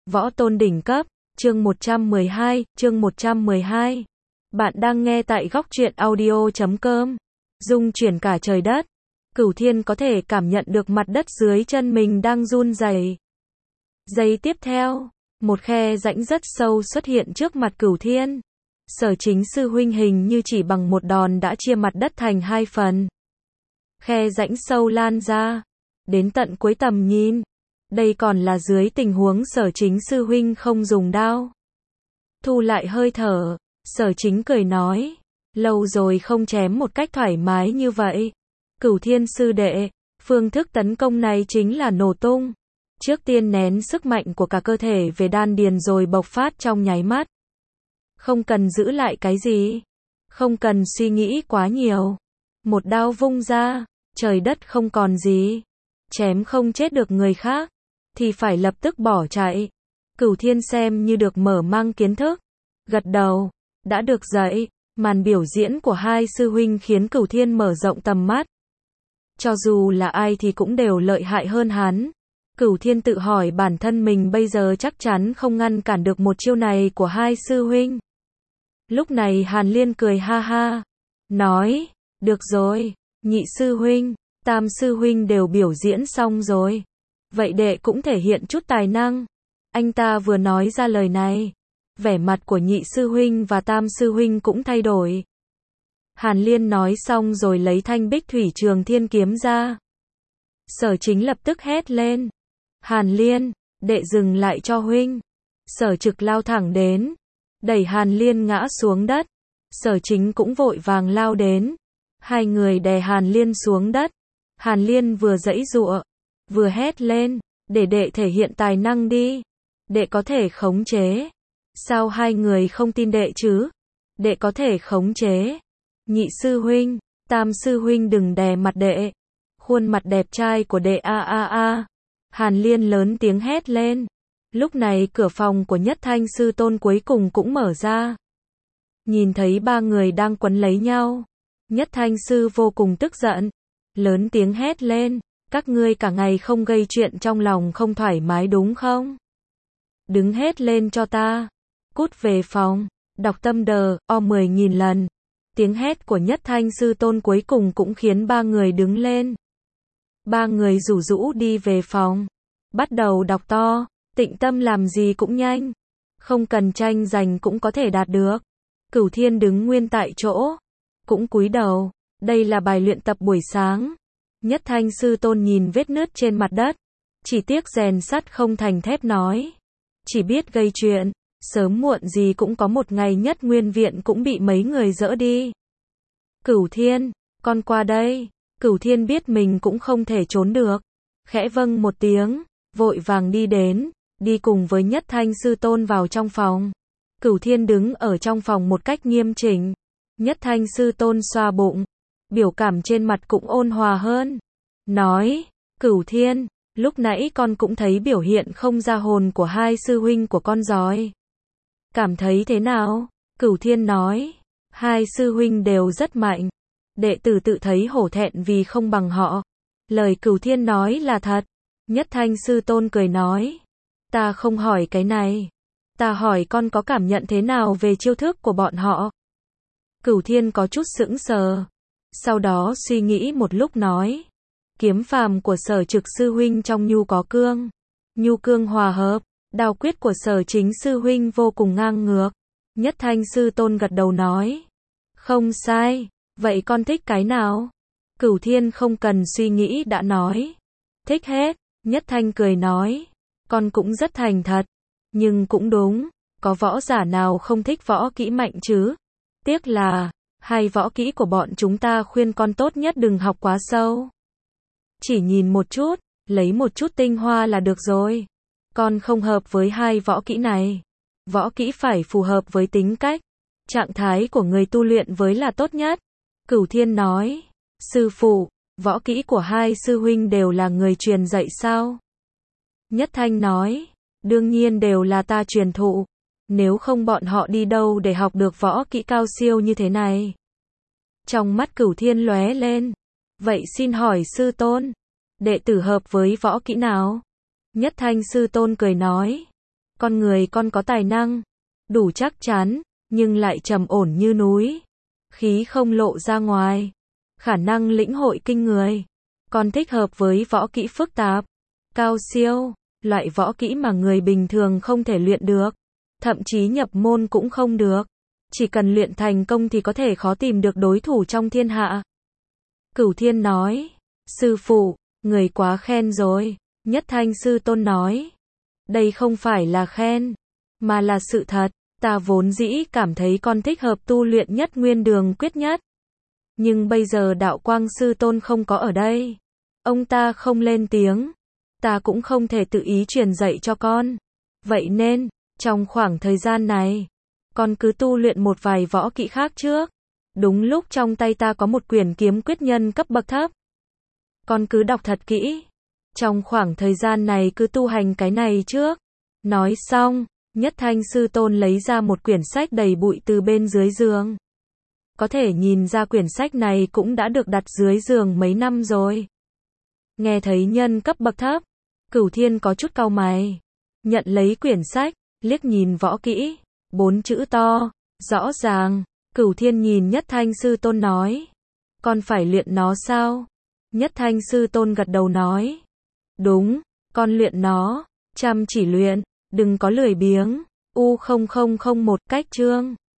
Võ tôn đỉnh cấp, chương 112. Bạn đang nghe tại góc truyện audio.com. Dung chuyển cả trời đất. Cửu Thiên có thể cảm nhận được mặt đất dưới chân mình đang run rẩy. Giây tiếp theo, một khe rãnh rất sâu xuất hiện trước mặt Cửu Thiên. Sở Chính sư huynh hình như chỉ bằng một đòn đã chia mặt đất thành hai phần. Khe rãnh sâu lan ra, đến tận cuối tầm nhìn. Đây còn là dưới tình huống Sở Chính sư huynh không dùng đao. Thu lại hơi thở, Sở Chính cười nói, lâu rồi không chém một cách thoải mái như vậy. Cửu Thiên sư đệ, phương thức tấn công này chính là nổ tung. Trước tiên nén sức mạnh của cả cơ thể về đan điền rồi bộc phát trong nháy mắt. Không cần giữ lại cái gì, không cần suy nghĩ quá nhiều. Một đao vung ra, trời đất không còn gì. Chém không chết được người khác, thì phải lập tức bỏ chạy. Cửu Thiên xem như được mở mang kiến thức, gật đầu, đã được dạy. Màn biểu diễn của hai sư huynh khiến Cửu Thiên mở rộng tầm mắt. Cho dù là ai thì cũng đều lợi hại hơn hắn. Cửu Thiên tự hỏi bản thân mình bây giờ chắc chắn không ngăn cản được một chiêu này của hai sư huynh. Lúc này Hàn Liên cười ha ha, nói, được rồi, nhị sư huynh, tam sư huynh đều biểu diễn xong rồi. Vậy đệ cũng thể hiện chút tài năng. Anh ta vừa nói ra lời này, vẻ mặt của nhị sư huynh và tam sư huynh cũng thay đổi. Hàn Liên nói xong rồi lấy thanh bích thủy trường thiên kiếm ra. Sở Chính lập tức hét lên, Hàn Liên, đệ dừng lại cho huynh. Sở Trực lao thẳng đến, đẩy Hàn Liên ngã xuống đất. Sở Chính cũng vội vàng lao đến. Hai người đè Hàn Liên xuống đất. Hàn Liên vừa giãy giụa, vừa hét lên, để đệ thể hiện tài năng đi. Đệ có thể khống chế. Sao hai người không tin đệ chứ? Đệ có thể khống chế. Nhị sư huynh, tam sư huynh đừng đè mặt đệ. Khuôn mặt đẹp trai của đệ a. Hàn Liên lớn tiếng hét lên. Lúc này cửa phòng của Nhất Thanh sư tôn cuối cùng cũng mở ra. Nhìn thấy ba người đang quấn lấy nhau, Nhất Thanh sư vô cùng tức giận, lớn tiếng hét lên, các ngươi cả ngày không gây chuyện trong lòng không thoải mái đúng không? Đứng hết lên cho ta, cút về phòng, đọc tâm đờ, 10.000 lần. Tiếng hét của Nhất Thanh sư tôn cuối cùng cũng khiến ba người đứng lên. Ba người rủ rũ đi về phòng, bắt đầu đọc to, tịnh tâm làm gì cũng nhanh, không cần tranh giành cũng có thể đạt được. Cửu Thiên đứng nguyên tại chỗ, cũng cúi đầu, đây là bài luyện tập buổi sáng. Nhất Thanh sư tôn nhìn vết nứt trên mặt đất, chỉ tiếc rèn sắt không thành thép nói, chỉ biết gây chuyện, sớm muộn gì cũng có một ngày Nhất Nguyên viện cũng bị mấy người dỡ đi. Cửu Thiên, con qua đây. Cửu Thiên biết mình cũng không thể trốn được, khẽ vâng một tiếng, vội vàng đi đến, đi cùng với Nhất Thanh sư tôn vào trong phòng. Cửu Thiên đứng ở trong phòng một cách nghiêm chỉnh. Nhất Thanh sư tôn xoa bụng, biểu cảm trên mặt cũng ôn hòa hơn, nói, Cửu Thiên, lúc nãy con cũng thấy biểu hiện không ra hồn của hai sư huynh của con rồi. Cảm thấy thế nào? Cửu Thiên nói, hai sư huynh đều rất mạnh. Đệ tử tự thấy hổ thẹn vì không bằng họ. Lời Cửu Thiên nói là thật. Nhất Thanh sư tôn cười nói, ta không hỏi cái này. Ta hỏi con có cảm nhận thế nào về chiêu thức của bọn họ. Cửu Thiên có chút sững sờ. Sau đó suy nghĩ một lúc nói, kiếm phàm của Sở Trực sư huynh trong nhu có cương. Nhu cương hòa hợp. Đao quyết của Sở Chính sư huynh vô cùng ngang ngược. Nhất Thanh sư tôn gật đầu nói, không sai. Vậy con thích cái nào? Cửu Thiên không cần suy nghĩ đã nói, thích hết. Nhất Thanh cười nói, con cũng rất thành thật. Nhưng cũng đúng, có võ giả nào không thích võ kỹ mạnh chứ? Tiếc là, hai võ kỹ của bọn chúng ta khuyên con tốt nhất đừng học quá sâu. Chỉ nhìn một chút, lấy một chút tinh hoa là được rồi. Con không hợp với hai võ kỹ này. Võ kỹ phải phù hợp với tính cách, trạng thái của người tu luyện với là tốt nhất. Cửu Thiên nói, sư phụ, võ kỹ của hai sư huynh đều là người truyền dạy sao? Nhất Thanh nói, đương nhiên đều là ta truyền thụ. Nếu không bọn họ đi đâu để học được võ kỹ cao siêu như thế này? Trong mắt Cửu Thiên lóe lên, vậy xin hỏi sư tôn, đệ tử hợp với võ kỹ nào? Nhất Thanh sư tôn cười nói, Con người con có tài năng, đủ chắc chắn, nhưng lại trầm ổn như núi. Khí không lộ ra ngoài. Khả năng lĩnh hội kinh người. Con thích hợp với võ kỹ phức tạp, cao siêu, loại võ kỹ mà người bình thường không thể luyện được. Thậm chí nhập môn cũng không được. Chỉ cần luyện thành công thì có thể khó tìm được đối thủ trong thiên hạ. Cửu Thiên nói, sư phụ, người quá khen rồi. Nhất Thanh sư tôn nói, đây không phải là khen, mà là sự thật. Ta vốn dĩ cảm thấy con thích hợp tu luyện Nhất Nguyên Đường Quyết nhất. Nhưng bây giờ Đạo Quang sư tôn không có ở đây. Ông ta không lên tiếng. Ta cũng không thể tự ý truyền dạy cho con. Vậy nên, trong khoảng thời gian này, con cứ tu luyện một vài võ kỹ khác trước. Đúng lúc trong tay ta có một quyển kiếm quyết nhân cấp bậc thấp. Con cứ đọc thật kỹ. Trong khoảng thời gian này cứ tu hành cái này trước. Nói xong, Nhất Thanh sư tôn lấy ra một quyển sách đầy bụi từ bên dưới giường. Có thể nhìn ra quyển sách này cũng đã được đặt dưới giường mấy năm rồi. Nghe thấy nhân cấp bậc thấp, Cửu Thiên có chút cau mày. Nhận lấy quyển sách, liếc nhìn võ kỹ, 4 chữ to, rõ ràng. Cửu Thiên nhìn Nhất Thanh sư tôn nói, con phải luyện nó sao? Nhất Thanh sư tôn gật đầu nói, đúng, con luyện nó, chăm chỉ luyện, đừng có lười biếng. U0001 cách chương